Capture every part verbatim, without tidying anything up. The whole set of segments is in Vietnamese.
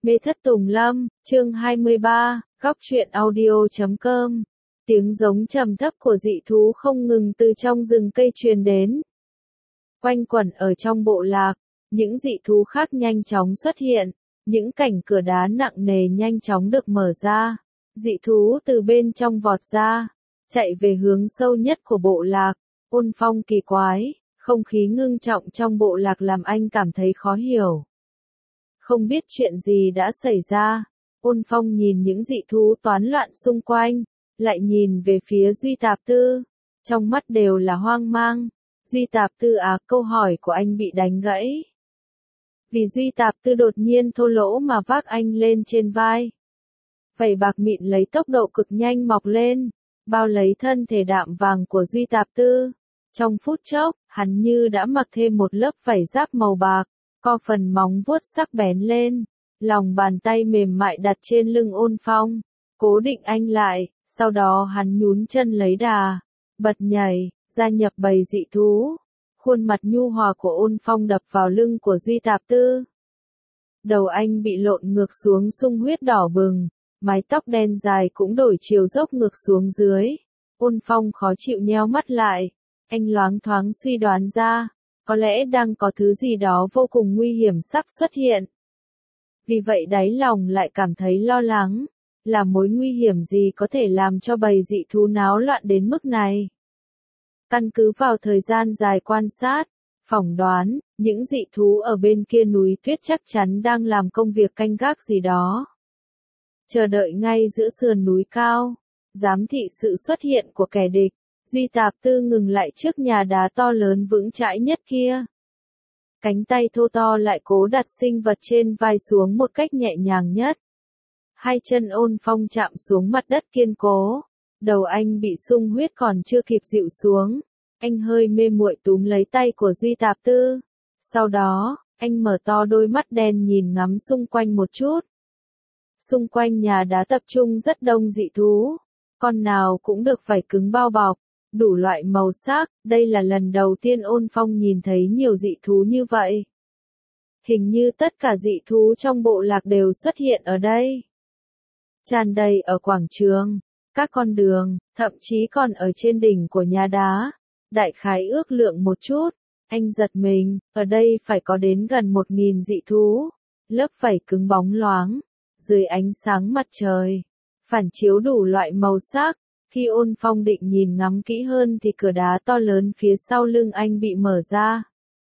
Mê thất tùng lâm, chương hai mươi ba, góc truyện audio chấm com. Tiếng giống trầm thấp của dị thú không ngừng từ trong rừng cây truyền đến. Quanh quẩn ở trong bộ lạc, những dị thú khác nhanh chóng xuất hiện, những cảnh cửa đá nặng nề nhanh chóng được mở ra. Dị thú từ bên trong vọt ra, chạy về hướng sâu nhất của bộ lạc. Ôn phong kỳ quái, không khí ngưng trọng trong bộ lạc làm anh cảm thấy khó hiểu. Không biết chuyện gì đã xảy ra, Ôn Phong nhìn những dị thú toán loạn xung quanh, lại nhìn về phía Duy Tạp Tư, trong mắt đều là hoang mang. Duy Tạp Tư à, câu hỏi của anh bị đánh gãy. Vì Duy Tạp Tư đột nhiên thô lỗ mà vác anh lên trên vai. Vảy bạc mịn lấy tốc độ cực nhanh mọc lên, bao lấy thân thể đạm vàng của Duy Tạp Tư. Trong phút chốc, hắn như đã mặc thêm một lớp vảy giáp màu bạc. Co phần móng vuốt sắc bén lên, lòng bàn tay mềm mại đặt trên lưng Ôn Phong, cố định anh lại, sau đó hắn nhún chân lấy đà, bật nhảy, gia nhập bầy dị thú. Khuôn mặt nhu hòa của Ôn Phong đập vào lưng của Duy Tạp Tư. Đầu anh bị lộn ngược xuống sung huyết đỏ bừng, mái tóc đen dài cũng đổi chiều dốc ngược xuống dưới. Ôn Phong khó chịu nheo mắt lại, anh loáng thoáng suy đoán ra. Có lẽ đang có thứ gì đó vô cùng nguy hiểm sắp xuất hiện. Vì vậy đáy lòng lại cảm thấy lo lắng, là mối nguy hiểm gì có thể làm cho bầy dị thú náo loạn đến mức này. Căn cứ vào thời gian dài quan sát, phỏng đoán, những dị thú ở bên kia núi tuyết chắc chắn đang làm công việc canh gác gì đó. Chờ đợi ngay giữa sườn núi cao, giám thị sự xuất hiện của kẻ địch. Duy Tạp Tư ngừng lại trước nhà đá to lớn vững chãi nhất kia. Cánh tay thô to lại cố đặt sinh vật trên vai xuống một cách nhẹ nhàng nhất. Hai chân Ôn Phong chạm xuống mặt đất kiên cố. Đầu anh bị sung huyết còn chưa kịp dịu xuống. Anh hơi mê muội túm lấy tay của Duy Tạp Tư. Sau đó, anh mở to đôi mắt đen nhìn ngắm xung quanh một chút. Xung quanh nhà đá tập trung rất đông dị thú. Con nào cũng được vảy cứng bao bọc. Đủ loại màu sắc, đây là lần đầu tiên Ôn Phong nhìn thấy nhiều dị thú như vậy. Hình như tất cả dị thú trong bộ lạc đều xuất hiện ở đây. Tràn đầy ở quảng trường, các con đường, thậm chí còn ở trên đỉnh của nhà đá. Đại khái ước lượng một chút, anh giật mình, ở đây phải có đến gần một nghìn dị thú. Lớp vảy cứng bóng loáng, dưới ánh sáng mặt trời, phản chiếu đủ loại màu sắc. Khi Ôn Phong định nhìn ngắm kỹ hơn thì cửa đá to lớn phía sau lưng anh bị mở ra.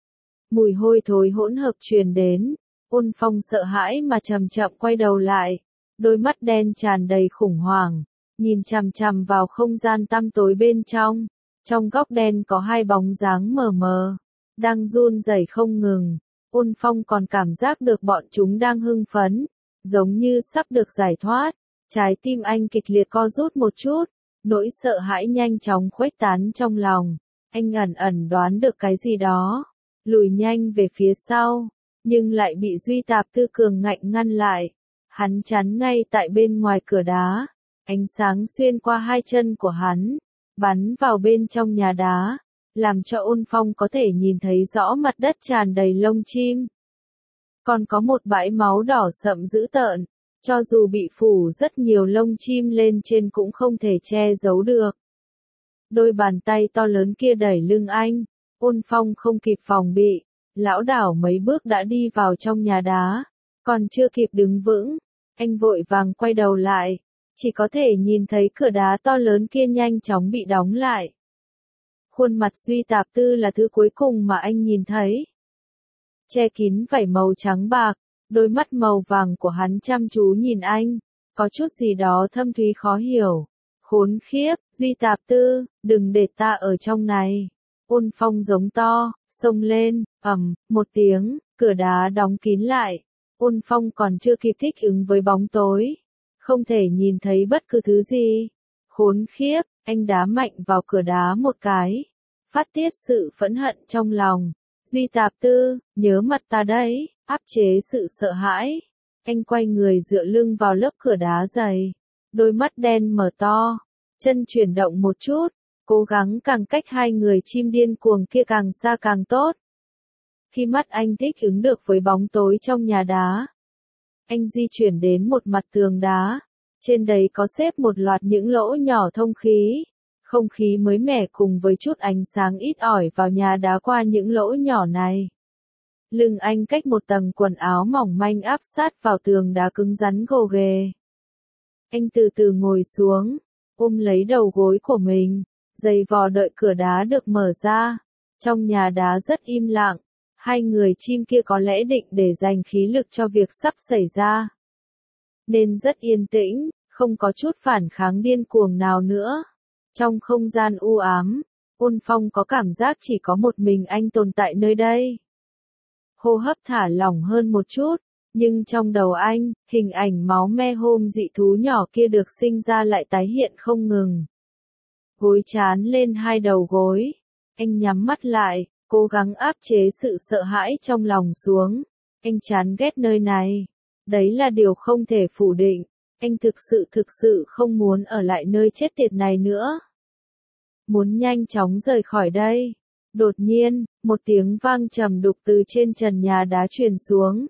Mùi hôi thối hỗn hợp truyền đến, Ôn Phong sợ hãi mà chậm chậm quay đầu lại, đôi mắt đen tràn đầy khủng hoảng, nhìn chằm chằm vào không gian tăm tối bên trong. Trong góc đen có hai bóng dáng mờ mờ, đang run rẩy không ngừng. Ôn Phong còn cảm giác được bọn chúng đang hưng phấn, giống như sắp được giải thoát. Trái tim anh kịch liệt co rút một chút. Nỗi sợ hãi nhanh chóng khuếch tán trong lòng, anh ẩn ẩn đoán được cái gì đó, lùi nhanh về phía sau, nhưng lại bị Duy Tạp Tư cường ngạnh ngăn lại. Hắn chắn ngay tại bên ngoài cửa đá, ánh sáng xuyên qua hai chân của hắn, bắn vào bên trong nhà đá, làm cho Ôn Phong có thể nhìn thấy rõ mặt đất tràn đầy lông chim. Còn có một bãi máu đỏ sậm dữ tợn. Cho dù bị phủ rất nhiều lông chim lên trên cũng không thể che giấu được. Đôi bàn tay to lớn kia đẩy lưng anh, Ôn Phong không kịp phòng bị, lão đảo mấy bước đã đi vào trong nhà đá, còn chưa kịp đứng vững, anh vội vàng quay đầu lại, chỉ có thể nhìn thấy cửa đá to lớn kia nhanh chóng bị đóng lại. Khuôn mặt Duy Tạp Tư là thứ cuối cùng mà anh nhìn thấy. Che kín vảy màu trắng bạc. Đôi mắt màu vàng của hắn chăm chú nhìn anh, có chút gì đó thâm thúy khó hiểu. Khốn khiếp, Duy Tạp Tư, đừng để ta ở trong này. Ôn Phong giống to, xông lên, ầm, một tiếng, cửa đá đóng kín lại. Ôn Phong còn chưa kịp thích ứng với bóng tối, không thể nhìn thấy bất cứ thứ gì. Khốn khiếp, anh đá mạnh vào cửa đá một cái, phát tiết sự phẫn hận trong lòng. Duy Tạp Tư, nhớ mặt ta đấy. Áp chế sự sợ hãi, anh quay người dựa lưng vào lớp cửa đá dày, đôi mắt đen mở to, chân chuyển động một chút, cố gắng càng cách hai người chim điên cuồng kia càng xa càng tốt. Khi mắt anh thích ứng được với bóng tối trong nhà đá, Anh di chuyển đến một mặt tường đá. Trên đấy có xếp một loạt những lỗ nhỏ thông khí. Không khí mới mẻ cùng với chút ánh sáng ít ỏi vào nhà đá qua những lỗ nhỏ này. Lưng anh cách một tầng quần áo mỏng manh áp sát vào tường đá cứng rắn gồ ghề. Anh từ từ ngồi xuống, ôm lấy đầu gối của mình, giày vò đợi cửa đá được mở ra. Trong nhà đá rất im lặng, hai người chim kia có lẽ định để dành khí lực cho việc sắp xảy ra. Nên rất yên tĩnh, không có chút phản kháng điên cuồng nào nữa. Trong không gian u ám, Ôn Phong có cảm giác chỉ có một mình anh tồn tại nơi đây. Hô hấp thả lỏng hơn một chút, nhưng trong đầu anh, hình ảnh máu me hôm dị thú nhỏ kia được sinh ra lại tái hiện không ngừng. Gối chán lên hai đầu gối, anh nhắm mắt lại, cố gắng áp chế sự sợ hãi trong lòng xuống. Anh chán ghét nơi này. Đấy là điều không thể phủ định. Anh thực sự thực sự không muốn ở lại nơi chết tiệt này nữa. Muốn nhanh chóng rời khỏi đây. Đột nhiên, một tiếng vang trầm đục từ trên trần nhà đá truyền xuống.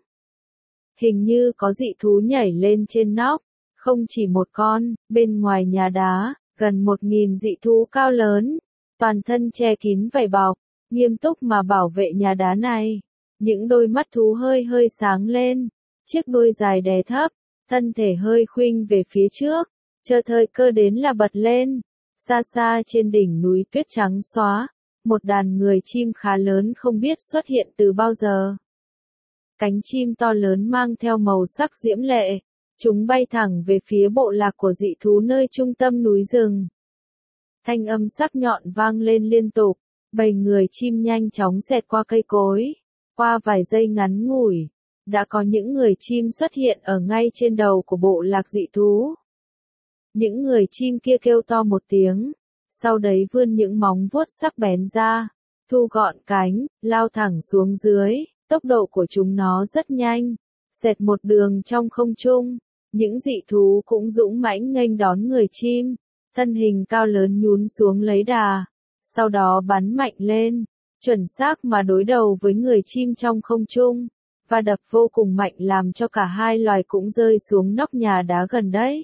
Hình như có dị thú nhảy lên trên nóc. Không chỉ một con, bên ngoài nhà đá, gần một nghìn dị thú cao lớn. Toàn thân che kín vảy bọc, nghiêm túc mà bảo vệ nhà đá này. Những đôi mắt thú hơi hơi sáng lên. Chiếc đuôi dài đè thấp, thân thể hơi khuynh về phía trước, chờ thời cơ đến là bật lên. Xa xa trên đỉnh núi tuyết trắng xóa, một đàn người chim khá lớn không biết xuất hiện từ bao giờ. Cánh chim to lớn mang theo màu sắc diễm lệ, chúng bay thẳng về phía bộ lạc của dị thú nơi trung tâm núi rừng. Thanh âm sắc nhọn vang lên liên tục, bầy người chim nhanh chóng xẹt qua cây cối. Qua vài giây ngắn ngủi, đã có những người chim xuất hiện ở ngay trên đầu của bộ lạc dị thú. Những người chim kia kêu to một tiếng, sau đấy vươn những móng vuốt sắc bén ra, thu gọn cánh, lao thẳng xuống dưới. Tốc độ của chúng nó rất nhanh, xẹt một đường trong không trung. Những dị thú cũng dũng mãnh nghênh đón người chim, thân hình cao lớn nhún xuống lấy đà, sau đó bắn mạnh lên, chuẩn xác mà đối đầu với người chim trong không trung, và đập vô cùng mạnh làm cho cả hai loài cũng rơi xuống nóc nhà đá gần đấy.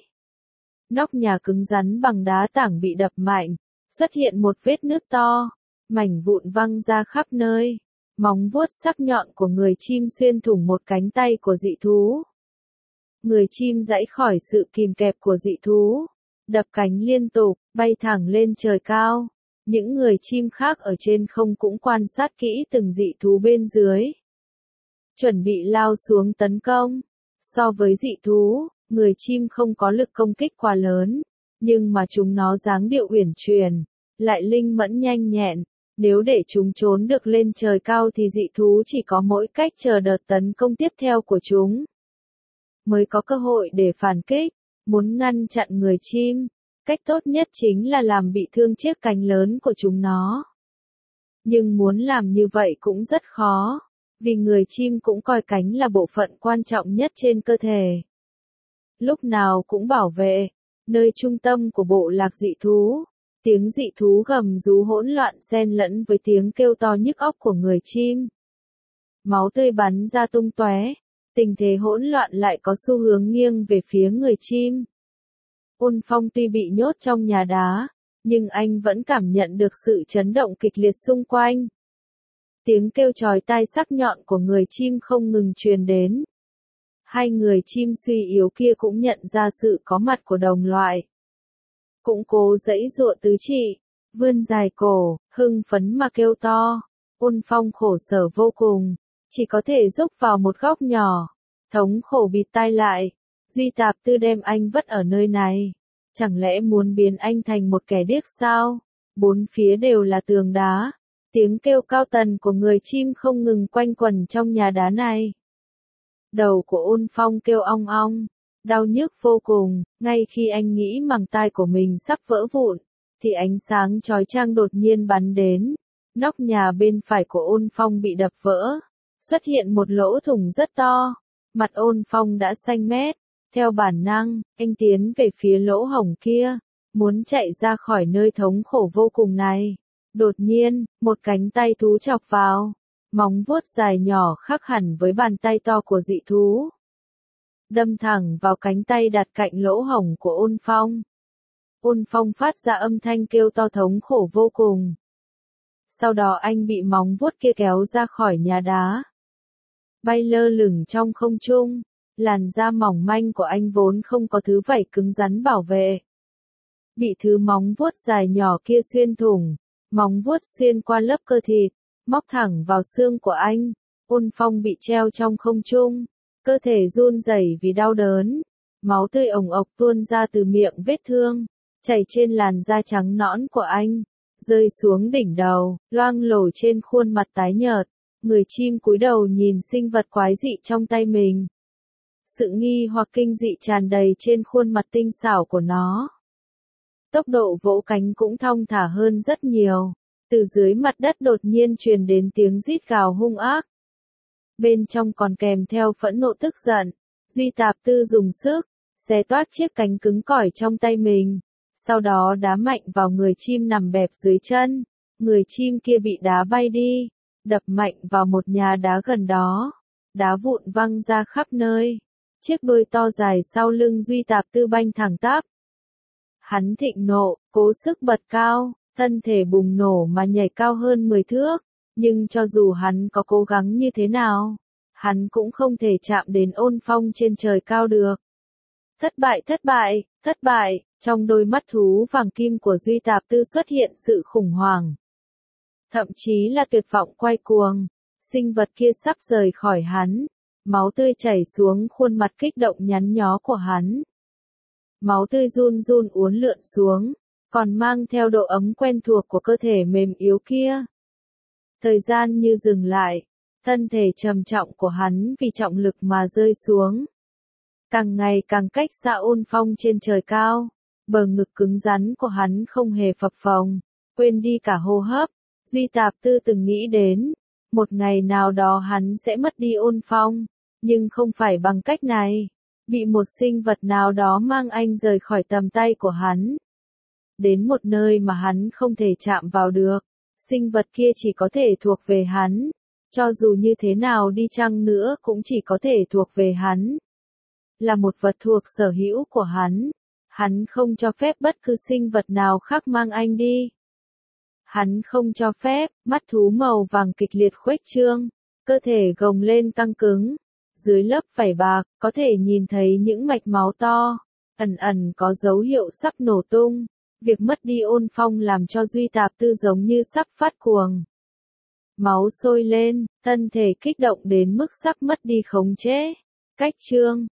Nóc nhà cứng rắn bằng đá tảng bị đập mạnh, xuất hiện một vết nứt to, mảnh vụn văng ra khắp nơi. Móng vuốt sắc nhọn của người chim xuyên thủng một cánh tay của dị thú. Người chim giãy khỏi sự kìm kẹp của dị thú, đập cánh liên tục, bay thẳng lên trời cao. Những người chim khác ở trên không cũng quan sát kỹ từng dị thú bên dưới, chuẩn bị lao xuống tấn công. So với dị thú, người chim không có lực công kích quá lớn, nhưng mà chúng nó dáng điệu uyển chuyển, lại linh mẫn nhanh nhẹn. Nếu để chúng trốn được lên trời cao thì dị thú chỉ có mỗi cách chờ đợt tấn công tiếp theo của chúng, mới có cơ hội để phản kích. Muốn ngăn chặn người chim, cách tốt nhất chính là làm bị thương chiếc cánh lớn của chúng nó. Nhưng muốn làm như vậy cũng rất khó, vì người chim cũng coi cánh là bộ phận quan trọng nhất trên cơ thể. Lúc nào cũng bảo vệ, nơi trung tâm của bộ lạc dị thú. Tiếng dị thú gầm rú hỗn loạn xen lẫn với tiếng kêu to nhức óc của người chim. Máu tươi bắn ra tung tóe, tình thế hỗn loạn lại có xu hướng nghiêng về phía người chim. Ôn Phong tuy bị nhốt trong nhà đá, nhưng anh vẫn cảm nhận được sự chấn động kịch liệt xung quanh. Tiếng kêu chói tai sắc nhọn của người chim không ngừng truyền đến. Hai người chim suy yếu kia cũng nhận ra sự có mặt của đồng loại. Cũng cố giãy giụa tứ chi, vươn dài cổ, hưng phấn mà kêu to. Ôn Phong khổ sở vô cùng, chỉ có thể rúc vào một góc nhỏ, thống khổ bịt tai lại. Duy Tạp Tư đem anh vất ở nơi này, chẳng lẽ muốn biến anh thành một kẻ điếc sao? Bốn phía đều là tường đá, tiếng kêu cao tần của người chim không ngừng quanh quẩn trong nhà đá này. Đầu của Ôn Phong kêu ong ong, đau nhức vô cùng. Ngay khi anh nghĩ màng tai của mình sắp vỡ vụn, thì ánh sáng chói chang đột nhiên bắn đến. Nóc nhà bên phải của Ôn Phong bị đập vỡ, xuất hiện một lỗ thủng rất to. Mặt Ôn Phong đã xanh mét. Theo bản năng, anh tiến về phía lỗ hổng kia, muốn chạy ra khỏi nơi thống khổ vô cùng này. Đột nhiên, một cánh tay thú chọc vào, móng vuốt dài nhỏ khác hẳn với bàn tay to của dị thú. đâm thẳng vào cánh tay đặt cạnh lỗ hổng của Ôn Phong. Ôn Phong phát ra âm thanh kêu to thống khổ vô cùng. Sau đó anh bị móng vuốt kia kéo ra khỏi nhà đá. Bay lơ lửng trong không trung, làn da mỏng manh của anh vốn không có thứ vảy cứng rắn bảo vệ. Bị thứ móng vuốt dài nhỏ kia xuyên thủng, móng vuốt xuyên qua lớp cơ thịt, móc thẳng vào xương của anh. Ôn Phong bị treo trong không trung, cơ thể run rẩy vì đau đớn. Máu tươi ồng ộc tuôn ra từ miệng vết thương, chảy trên làn da trắng nõn của anh, rơi xuống đỉnh đầu, loang lổ trên khuôn mặt tái nhợt. Người chim cúi đầu nhìn sinh vật quái dị trong tay mình. Sự nghi hoặc kinh dị tràn đầy trên khuôn mặt tinh xảo của nó. Tốc độ vỗ cánh cũng thong thả hơn rất nhiều. Từ dưới mặt đất đột nhiên truyền đến tiếng rít gào hung ác. Bên trong còn kèm theo phẫn nộ tức giận. Duy Tạp Tư dùng sức, xé toác chiếc cánh cứng cỏi trong tay mình. Sau đó đá mạnh vào người chim nằm bẹp dưới chân. Người chim kia bị đá bay đi, đập mạnh vào một nhà đá gần đó. Đá vụn văng ra khắp nơi. Chiếc đuôi to dài sau lưng Duy Tạp Tư banh thẳng tắp. Hắn thịnh nộ, cố sức bật cao, thân thể bùng nổ mà nhảy cao hơn mười thước. Nhưng cho dù hắn có cố gắng như thế nào, hắn cũng không thể chạm đến Ôn Phong trên trời cao được. Thất bại, thất bại, thất bại, trong đôi mắt thú vàng kim của Duy Tạp Tư xuất hiện sự khủng hoảng. Thậm chí là tuyệt vọng quay cuồng. Sinh vật kia sắp rời khỏi hắn. Máu tươi chảy xuống khuôn mặt kích động nhắn nhó của hắn. Máu tươi run run uốn lượn xuống, còn mang theo độ ấm quen thuộc của cơ thể mềm yếu kia. Thời gian như dừng lại, thân thể trầm trọng của hắn vì trọng lực mà rơi xuống. Càng ngày càng cách xa Ôn Phong trên trời cao, bờ ngực cứng rắn của hắn không hề phập phồng, quên đi cả hô hấp. Duy Tạp Tư từng nghĩ đến, một ngày nào đó hắn sẽ mất đi Ôn Phong, nhưng không phải bằng cách này, bị một sinh vật nào đó mang anh rời khỏi tầm tay của hắn. Đến một nơi mà hắn không thể chạm vào được, sinh vật kia chỉ có thể thuộc về hắn, cho dù như thế nào đi chăng nữa cũng chỉ có thể thuộc về hắn. Là một vật thuộc sở hữu của hắn, hắn không cho phép bất cứ sinh vật nào khác mang anh đi. Hắn không cho phép. Mắt thú màu vàng kịch liệt khuếch trương, cơ thể gồng lên căng cứng. Dưới lớp vảy bạc, có thể nhìn thấy những mạch máu to, ẩn ẩn có dấu hiệu sắp nổ tung. Việc mất đi Ôn Phong làm cho Duy Tạp Tư giống như sắp phát cuồng. Máu sôi lên, thân thể kích động đến mức sắp mất đi khống chế. Cách chương